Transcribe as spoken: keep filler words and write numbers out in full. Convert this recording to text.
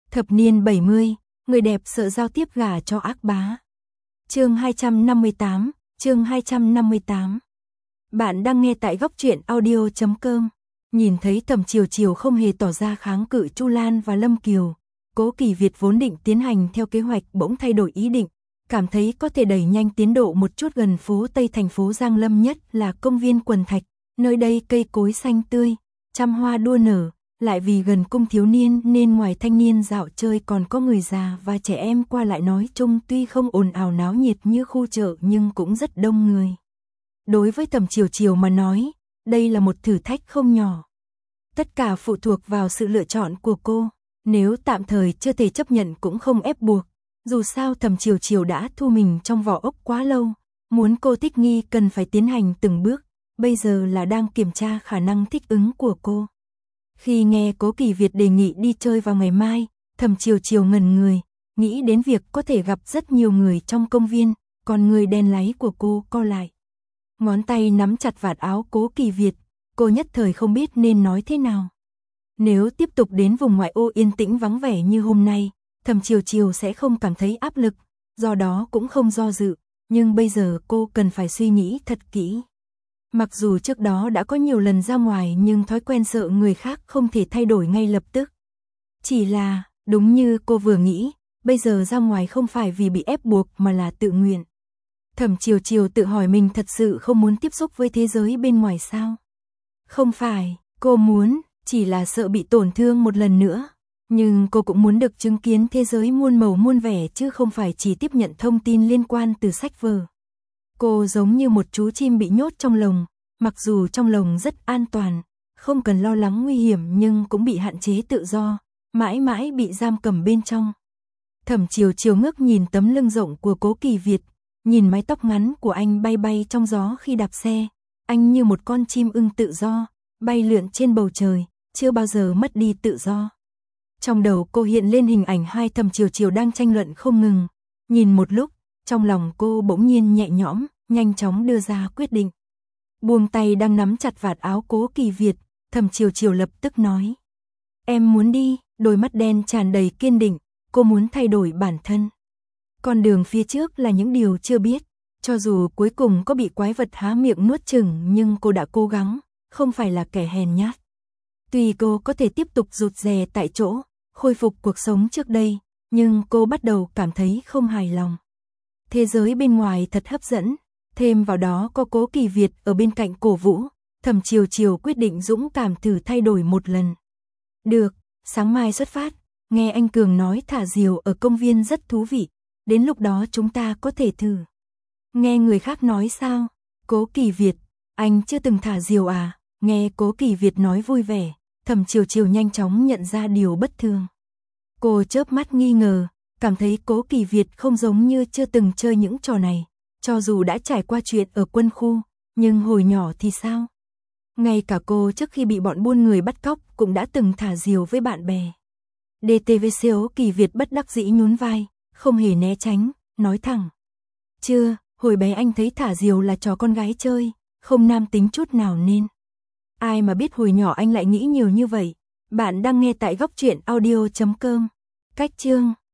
Thập niên bảy mươi, người đẹp sợ giao tiếp gả cho ác bá. Chương hai trăm năm mươi tám, chương hai trăm năm mươi tám. Bạn đang nghe tại góc truyện audio chấm com. Nhìn thấy Thẩm Chiều Chiều không hề tỏ ra kháng cự Chu Lan và Lâm Kiều, Cố Kỳ Việt vốn định tiến hành theo kế hoạch bỗng thay đổi ý định, cảm thấy có thể đẩy nhanh tiến độ một chút gần phố Tây thành phố Giang Lâm, nhất là công viên Quần Thạch, nơi đây cây cối xanh tươi, trăm hoa đua nở, lại vì gần cung thiếu niên nên ngoài thanh niên dạo chơi còn có người già và trẻ em qua lại, nói chung tuy không ồn ào náo nhiệt như khu chợ nhưng cũng rất đông người. Đối với Thẩm Chiều Chiều mà nói, đây là một thử thách không nhỏ. Tất cả phụ thuộc vào sự lựa chọn của cô, nếu tạm thời chưa thể chấp nhận cũng không ép buộc, dù sao Thẩm Chiều Chiều đã thu mình trong vỏ ốc quá lâu, muốn cô thích nghi cần phải tiến hành từng bước, bây giờ là đang kiểm tra khả năng thích ứng của cô. Khi nghe Cố Kỳ Việt đề nghị đi chơi vào ngày mai, Thẩm Chiều Chiều ngẩn người, nghĩ đến việc có thể gặp rất nhiều người trong công viên, còn người đen láy của cô co lại. Ngón tay nắm chặt vạt áo Cố Kỳ Việt, cô nhất thời không biết nên nói thế nào. Nếu tiếp tục đến vùng ngoại ô yên tĩnh vắng vẻ như hôm nay, Thẩm Chiều Chiều sẽ không cảm thấy áp lực, do đó cũng không do dự, nhưng bây giờ cô cần phải suy nghĩ thật kỹ. Mặc dù trước đó đã có nhiều lần ra ngoài nhưng thói quen sợ người khác không thể thay đổi ngay lập tức. Chỉ là, đúng như cô vừa nghĩ, bây giờ ra ngoài không phải vì bị ép buộc mà là tự nguyện. Thẩm Chiều Chiều tự hỏi mình thật sự không muốn tiếp xúc với thế giới bên ngoài sao? Không phải, cô muốn, chỉ là sợ bị tổn thương một lần nữa. Nhưng cô cũng muốn được chứng kiến thế giới muôn màu muôn vẻ chứ không phải chỉ tiếp nhận thông tin liên quan từ sách vở. Cô giống như một chú chim bị nhốt trong lồng, mặc dù trong lồng rất an toàn, không cần lo lắng nguy hiểm nhưng cũng bị hạn chế tự do, mãi mãi bị giam cầm bên trong. Thẩm Chiều Chiều ngước nhìn tấm lưng rộng của Cố Kỳ Việt, nhìn mái tóc ngắn của anh bay bay trong gió khi đạp xe, anh như một con chim ưng tự do, bay lượn trên bầu trời, chưa bao giờ mất đi tự do. Trong đầu cô hiện lên hình ảnh hai Thẩm Chiều Chiều đang tranh luận không ngừng, nhìn một lúc, trong lòng cô bỗng nhiên nhẹ nhõm, nhanh chóng đưa ra quyết định. Buông tay đang nắm chặt vạt áo Cố Kỳ Việt, Thẩm Chiều Chiều lập tức nói. Em muốn đi, đôi mắt đen tràn đầy kiên định, cô muốn thay đổi bản thân. Con đường phía trước là những điều chưa biết, cho dù cuối cùng có bị quái vật há miệng nuốt chửng nhưng cô đã cố gắng, không phải là kẻ hèn nhát. Tuy cô có thể tiếp tục rụt rè tại chỗ, khôi phục cuộc sống trước đây, nhưng cô bắt đầu cảm thấy không hài lòng. Thế giới bên ngoài thật hấp dẫn, thêm vào đó có Cố Kỳ Việt ở bên cạnh cổ vũ, Thẩm Chiều Chiều quyết định dũng cảm thử thay đổi một lần. Được, sáng mai xuất phát, nghe anh Cường nói thả diều ở công viên rất thú vị, đến lúc đó chúng ta có thể thử. Nghe người khác nói sao? Cố Kỳ Việt, anh chưa từng thả diều à? Nghe Cố Kỳ Việt nói vui vẻ, Thẩm Chiều Chiều nhanh chóng nhận ra điều bất thường. Cô chớp mắt nghi ngờ, cảm thấy Cố Kỳ Việt không giống như chưa từng chơi những trò này, cho dù đã trải qua chuyện ở quân khu, nhưng hồi nhỏ thì sao? Ngay cả cô trước khi bị bọn buôn người bắt cóc cũng đã từng thả diều với bạn bè. đê tê vê Cố Kỳ Việt bất đắc dĩ nhún vai, không hề né tránh, nói thẳng. Chưa, hồi bé anh thấy thả diều là trò con gái chơi, không nam tính chút nào nên. Ai mà biết hồi nhỏ anh lại nghĩ nhiều như vậy. Bạn đang nghe tại góc truyện audio chấm com. Cách chương